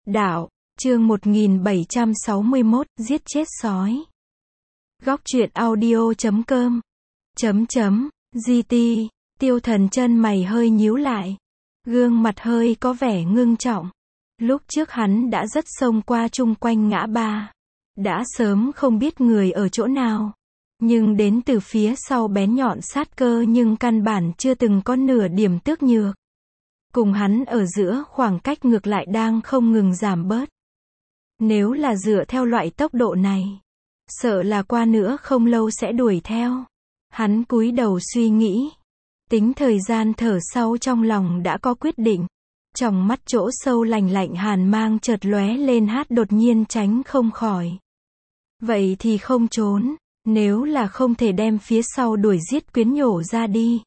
Đạo, chương 1761, giết chết sói. Góc truyện audio.com GT, Tiêu Thần chân mày hơi nhíu lại. Gương mặt hơi có vẻ ngưng trọng. Lúc trước hắn đã rất xông qua chung quanh ngã ba. Đã sớm không biết người ở chỗ nào. Nhưng đến từ phía sau bén nhọn sát cơ nhưng căn bản chưa từng có nửa điểm tước nhược. Cùng hắn ở giữa khoảng cách ngược lại đang không ngừng giảm bớt. Nếu là dựa theo loại tốc độ này, sợ là qua nữa không lâu sẽ đuổi theo. Hắn cúi đầu suy nghĩ. Tính thời gian thở sau trong lòng đã có quyết định. Trong mắt chỗ sâu lạnh lạnh hàn mang chợt lóe lên, đột nhiên tránh không khỏi. Vậy thì không trốn, nếu là không thể đem phía sau đuổi giết quyến nhổ ra đi.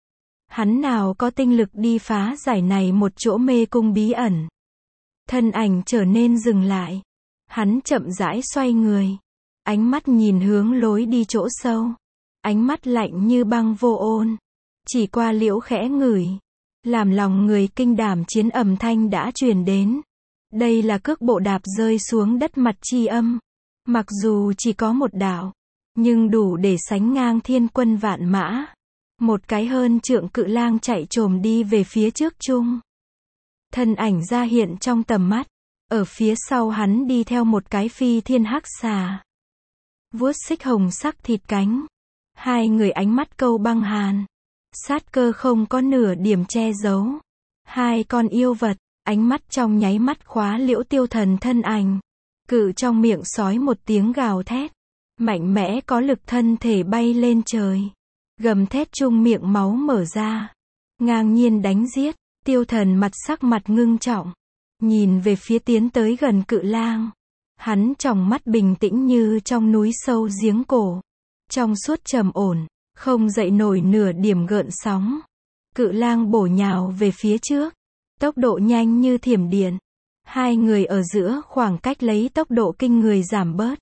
Hắn nào có tinh lực đi phá giải này một chỗ mê cung bí ẩn. Thân ảnh trở nên dừng lại. Hắn chậm rãi xoay người. Ánh mắt nhìn hướng lối đi chỗ sâu. Ánh mắt lạnh như băng vô ôn. Chỉ qua liễu khẽ ngửi. Làm lòng người kinh đảm chiến âm thanh đã truyền đến. Đây là cước bộ đạp rơi xuống đất mặt chi âm. Mặc dù chỉ có một đạo, nhưng đủ để sánh ngang thiên quân vạn mã. Một cái hơn trượng cự lang chạy trồm đi về phía trước chung. Thân ảnh ra hiện trong tầm mắt. Ở phía sau hắn đi theo một cái phi thiên hắc xà. Vuốt xích hồng sắc thịt cánh. Hai người ánh mắt câu băng hàn. Sát cơ không có nửa điểm che giấu. Hai con yêu vật, ánh mắt trong nháy mắt khóa liễu Tiêu Thần thân ảnh. Cự trong miệng sói một tiếng gào thét. Mạnh mẽ có lực, thân thể bay lên trời. Gầm thét chung miệng máu mở ra. Ngang nhiên đánh giết. Tiêu Thần sắc mặt ngưng trọng. Nhìn về phía tiến tới gần cự lang. Hắn trong mắt bình tĩnh như trong núi sâu giếng cổ. Trong suốt trầm ổn. Không dậy nổi nửa điểm gợn sóng. Cự lang bổ nhào về phía trước. Tốc độ nhanh như thiểm điện. Hai người ở giữa khoảng cách lấy tốc độ kinh người giảm bớt.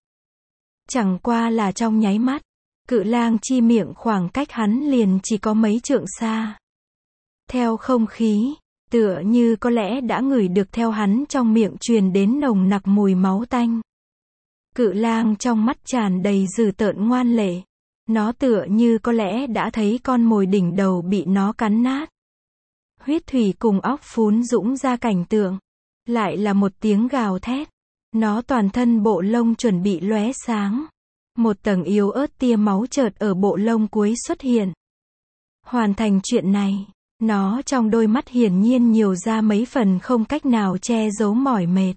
Chẳng qua là trong nháy mắt. Cự lang chi miệng khoảng cách hắn liền chỉ có mấy trượng xa. Theo không khí, tựa như có lẽ đã ngửi được theo hắn trong miệng truyền đến nồng nặc mùi máu tanh. Cự lang trong mắt tràn đầy dữ tợn ngoan lệ. Nó tựa như có lẽ đã thấy con mồi đỉnh đầu bị nó cắn nát. Huyết thủy cùng óc phún dũng ra cảnh tượng. Lại là một tiếng gào thét. Nó toàn thân bộ lông chuẩn bị lóe sáng. Một tầng yếu ớt tia máu chợt ở bộ lông cuối xuất hiện. Hoàn thành chuyện này, nó trong đôi mắt hiển nhiên nhiều ra mấy phần không cách nào che giấu mỏi mệt.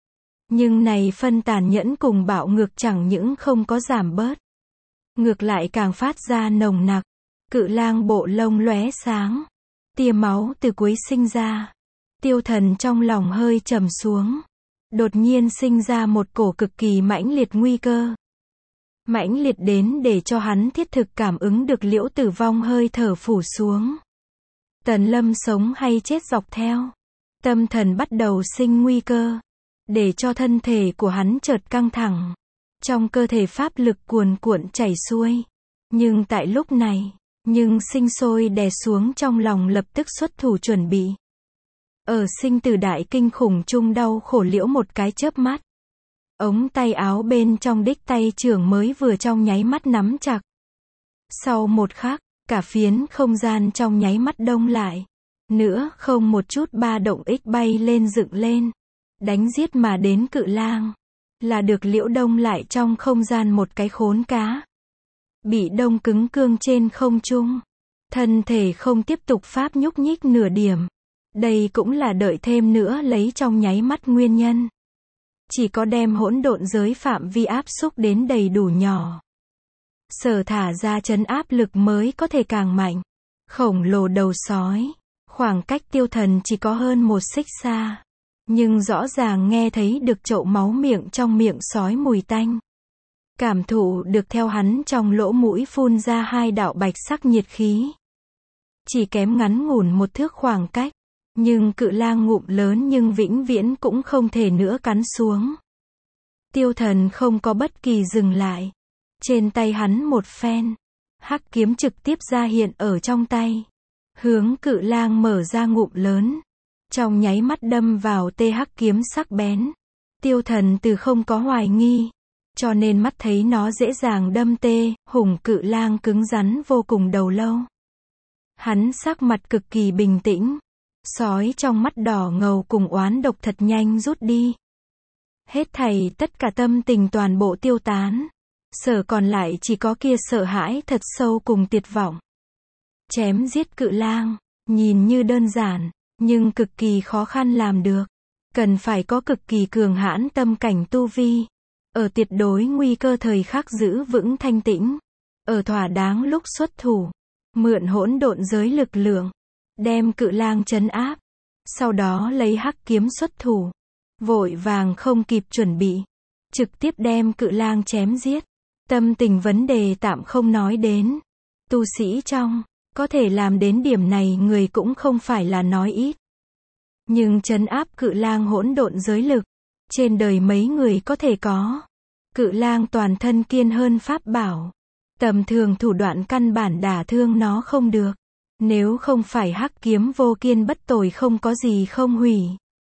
Nhưng này phân tàn nhẫn cùng bạo ngược chẳng những không có giảm bớt. Ngược lại càng phát ra nồng nặc. Cự lang bộ lông lóe sáng. Tia máu từ cuối sinh ra. Tiêu Thần trong lòng hơi trầm xuống. Đột nhiên sinh ra một cổ cực kỳ mãnh liệt nguy cơ. Mãnh liệt đến để cho hắn thiết thực cảm ứng được liễu tử vong hơi thở phủ xuống. Tần Lâm sống hay chết dọc theo. Tâm thần bắt đầu sinh nguy cơ. Để cho thân thể của hắn chợt căng thẳng. Trong cơ thể pháp lực cuồn cuộn chảy xuôi. Nhưng tại lúc này, sinh sôi đè xuống trong lòng lập tức xuất thủ chuẩn bị. Ở sinh tử đại kinh khủng chung đau khổ liễu một cái chớp mắt. Ống tay áo bên trong đích tay trưởng mới vừa trong nháy mắt nắm chặt. Sau một khắc, cả phiến không gian trong nháy mắt đông lại. Nữa không một chút ba động bay lên dựng lên. Đánh giết mà đến cự lang. Là được liễu đông lại trong không gian một cái khốn cá. Bị đông cứng cương trên không trung. Thân thể không tiếp tục pháp nhúc nhích nửa điểm. Đây cũng là đợi thêm nữa lấy trong nháy mắt nguyên nhân. Chỉ có đem hỗn độn giới phạm vi áp xúc đến đầy đủ nhỏ. Sở thả ra trấn áp lực mới có thể càng mạnh. Khổng lồ đầu sói. Khoảng cách Tiêu Thần chỉ có hơn một xích xa. Nhưng rõ ràng nghe thấy được chậu máu miệng trong miệng sói mùi tanh. Cảm thụ được theo hắn trong lỗ mũi phun ra hai đạo bạch sắc nhiệt khí. Chỉ kém ngắn ngủn một thước khoảng cách. Nhưng cự lang ngụm lớn nhưng vĩnh viễn cũng không thể nữa cắn xuống. Tiêu Thần không có bất kỳ dừng lại. Trên tay hắn một phen. Hắc kiếm trực tiếp ra hiện ở trong tay. Hướng cự lang mở ra ngụm lớn. trong nháy mắt đâm vào hắc kiếm sắc bén. Tiêu Thần từ không có hoài nghi, cho nên mắt thấy nó dễ dàng đâm hùng cự lang cứng rắn vô cùng đầu lâu. Hắn sắc mặt cực kỳ bình tĩnh, sói trong mắt đỏ ngầu cùng oán độc thật nhanh rút đi. Hết thảy tất cả tâm tình toàn bộ tiêu tán, sở còn lại chỉ có kia sợ hãi thật sâu cùng tuyệt vọng. Chém giết cự lang, nhìn như đơn giản, nhưng cực kỳ khó khăn làm được. Cần phải có cực kỳ cường hãn tâm cảnh tu vi. Ở tuyệt đối nguy cơ thời khắc giữ vững thanh tĩnh. Ở thỏa đáng lúc xuất thủ. Mượn hỗn độn giới lực lượng. Đem cự lang trấn áp. Sau đó lấy hắc kiếm xuất thủ. Vội vàng không kịp chuẩn bị. Trực tiếp đem cự lang chém giết. Tâm tình vấn đề tạm không nói đến. Tu sĩ trong, có thể làm đến điểm này người cũng không phải là nói ít. Nhưng trấn áp cự lang hỗn độn giới lực, trên đời mấy người có thể có. Cự lang toàn thân kiên hơn pháp bảo. Tầm thường thủ đoạn căn bản đả thương nó không được. Nếu không phải hắc kiếm vô kiên bất tồi không có gì không hủy.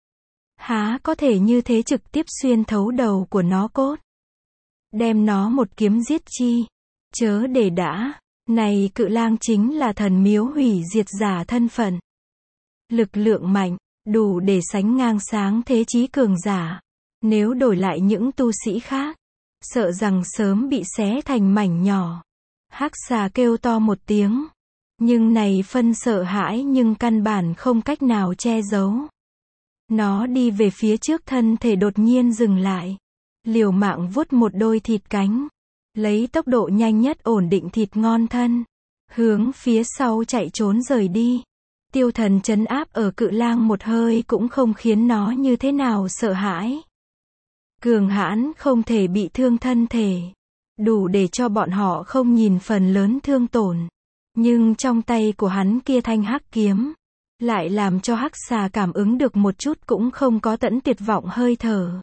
Há có thể như thế trực tiếp xuyên thấu đầu của nó cốt. Đem nó một kiếm giết chi. Chớ để đã, này cự lang chính là thần miếu hủy diệt giả thân phận. Lực lượng mạnh, đủ để sánh ngang sáng thế chí cường giả. Nếu đổi lại những tu sĩ khác, sợ rằng sớm bị xé thành mảnh nhỏ. Hắc xà kêu to một tiếng. Nhưng này phân sợ hãi nhưng căn bản không cách nào che giấu. Nó đi về phía trước thân thể đột nhiên dừng lại. Liều mạng vuốt một đôi thịt cánh. Lấy tốc độ nhanh nhất ổn định thịt ngon thân. Hướng phía sau chạy trốn rời đi. Tiêu Thần trấn áp ở cự lang một hơi cũng không khiến nó như thế nào sợ hãi. Cường hãn không thể bị thương thân thể. Đủ để cho bọn họ không nhìn phần lớn thương tổn. Nhưng trong tay của hắn kia thanh hắc kiếm. Lại làm cho hắc xà cảm ứng được một chút cũng không có tẫn tuyệt vọng hơi thở.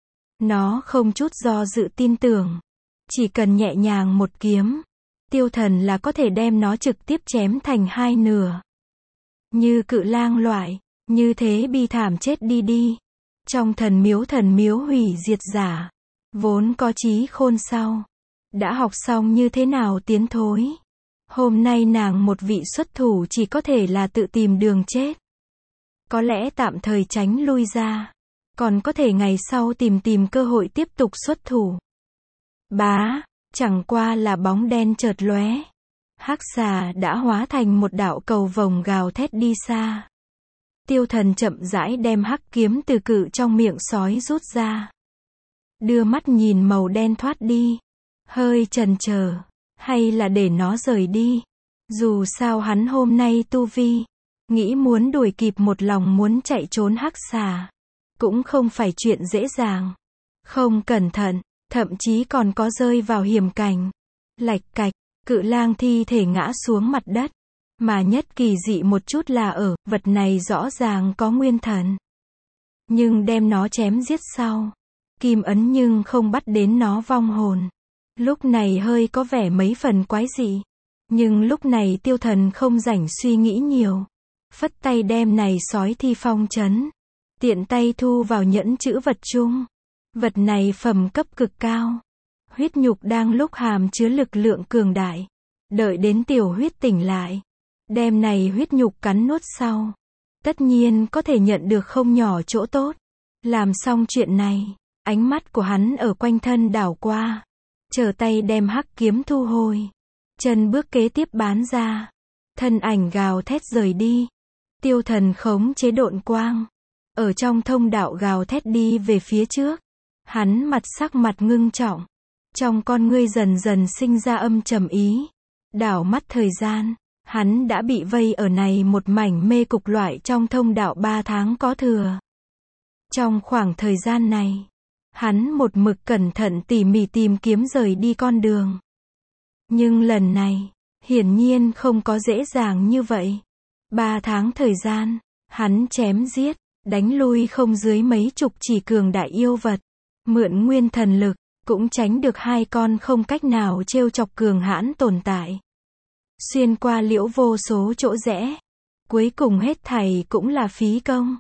Nó không chút do dự tin tưởng. Chỉ cần nhẹ nhàng một kiếm. Tiêu Thần là có thể đem nó trực tiếp chém thành hai nửa. Như cự lang loại, như thế bi thảm chết đi. Trong thần miếu hủy diệt giả. Vốn có trí khôn sau. Đã học xong như thế nào tiến thối. Hôm nay nàng một vị xuất thủ chỉ có thể là tự tìm đường chết. Có lẽ tạm thời tránh lui ra. Còn có thể ngày sau tìm cơ hội tiếp tục xuất thủ. Bá, chẳng qua là bóng đen chợt lóe. Hắc xà đã hóa thành một đạo cầu vồng gào thét đi xa. Tiêu Thần chậm rãi đem hắc kiếm từ cự trong miệng sói rút ra. Đưa mắt nhìn màu đen thoát đi. Hơi chần chờ, hay là để nó rời đi. Dù sao hắn hôm nay tu vi, nghĩ muốn đuổi kịp một lòng muốn chạy trốn hắc xà. Cũng không phải chuyện dễ dàng. Không cẩn thận, thậm chí còn có rơi vào hiểm cảnh. Lạch cạch, cự lang thi thể ngã xuống mặt đất. Mà nhất kỳ dị một chút là vật này rõ ràng có nguyên thần. Nhưng đem nó chém giết sau. Kim ấn nhưng không bắt đến nó vong hồn. Lúc này hơi có vẻ mấy phần quái dị. Nhưng lúc này Tiêu Thần không rảnh suy nghĩ nhiều. Phất tay đem này sói thi phong trấn. Tiện tay thu vào nhẫn chữ vật chung. Vật này phẩm cấp cực cao. Huyết nhục đang lúc hàm chứa lực lượng cường đại. Đợi đến tiểu huyết tỉnh lại. Đem này huyết nhục cắn nuốt sau. Tất nhiên có thể nhận được không nhỏ chỗ tốt. Làm xong chuyện này. Ánh mắt của hắn ở quanh thân đảo qua. Trở tay đem hắc kiếm thu hồi. Chân bước kế tiếp bán ra. Thân ảnh gào thét rời đi. Tiêu Thần khống chế độn quang. Ở trong thông đạo gào thét đi về phía trước. Hắn sắc mặt ngưng trọng. Trong con ngươi dần dần sinh ra âm trầm ý. Đảo mắt thời gian. Hắn đã bị vây ở này một mảnh mê cục loại trong thông đạo 3 tháng có thừa. Trong khoảng thời gian này. Hắn một mực cẩn thận tỉ mỉ tìm kiếm rời đi con đường. Nhưng lần này, hiển nhiên không có dễ dàng như vậy. 3 tháng thời gian, hắn chém giết, đánh lui không dưới mấy chục chỉ cường đại yêu vật. Mượn nguyên thần lực, cũng tránh được 2 con không cách nào trêu chọc cường hãn tồn tại. Xuyên qua liễu vô số chỗ rẽ. Cuối cùng hết thảy cũng là phí công.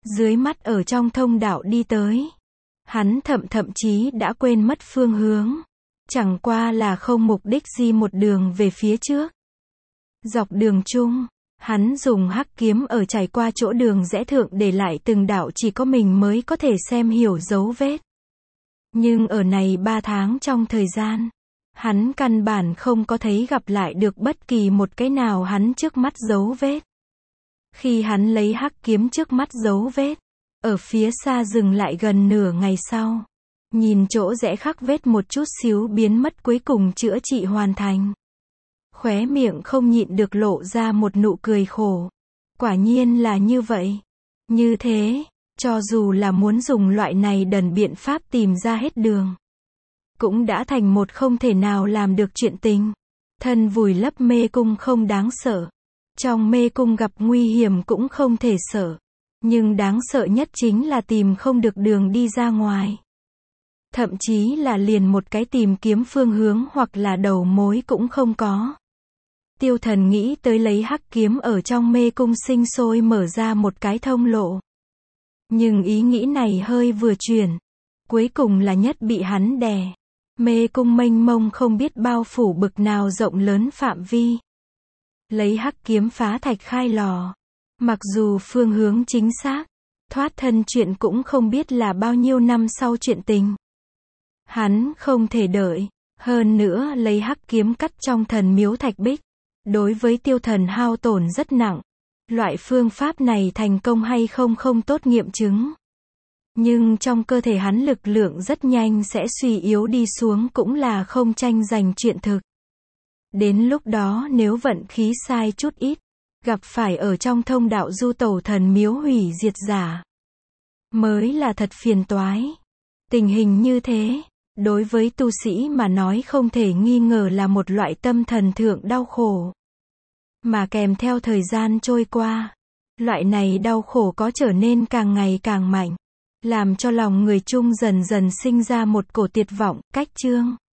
dưới mắt ở trong thông đạo đi tới. Hắn thậm chí đã quên mất phương hướng. Chẳng qua là không mục đích gì một đường về phía trước. Dọc đường chung, hắn dùng hắc kiếm ở trải qua chỗ đường rẽ thượng để lại từng đạo chỉ có mình mới có thể xem hiểu dấu vết. Nhưng ở này 3 tháng trong thời gian, hắn căn bản không có thấy gặp lại được bất kỳ một cái nào hắn trước mắt dấu vết. Khi hắn lấy hắc kiếm trước mắt dấu vết, ở phía xa dừng lại gần nửa ngày sau. Nhìn chỗ rẽ khắc vết một chút xíu biến mất cuối cùng chữa trị hoàn thành. Khóe miệng không nhịn được lộ ra một nụ cười khổ. Quả nhiên là như vậy. Như thế, cho dù là muốn dùng loại này đần biện pháp tìm ra hết đường, cũng đã thành một không thể nào làm được chuyện tình. Thân vùi lấp mê cung không đáng sợ. Trong mê cung gặp nguy hiểm cũng không thể sợ. Nhưng đáng sợ nhất chính là tìm không được đường đi ra ngoài. Thậm chí là liền một cái tìm kiếm phương hướng hoặc là đầu mối cũng không có. Tiêu Thần nghĩ tới lấy hắc kiếm ở trong mê cung sinh sôi mở ra một cái thông lộ. Nhưng ý nghĩ này hơi vừa chuyển. Cuối cùng là nhất bị hắn đè. Mê cung mênh mông không biết bao phủ bực nào rộng lớn phạm vi. Lấy hắc kiếm phá thạch khai lò. Mặc dù phương hướng chính xác, thoát thân chuyện cũng không biết là bao nhiêu năm sau chuyện tình. Hắn không thể đợi, hơn nữa lấy hắc kiếm cắt trong thần miếu thạch bích. Đối với Tiêu Thần hao tổn rất nặng. Loại phương pháp này thành công hay không tốt nghiệm chứng. Nhưng trong cơ thể hắn lực lượng rất nhanh sẽ suy yếu đi xuống cũng là không tranh giành chuyện thực. Đến lúc đó nếu vận khí sai chút ít, gặp phải ở trong thông đạo du tẩu thần miếu hủy diệt giả, mới là thật phiền toái. Tình hình như thế, đối với tu sĩ mà nói không thể nghi ngờ là một loại tâm thần thượng đau khổ. Mà kèm theo thời gian trôi qua, loại này đau khổ có trở nên càng ngày càng mạnh, làm cho lòng người chung dần dần sinh ra một cổ tuyệt vọng, cách chương.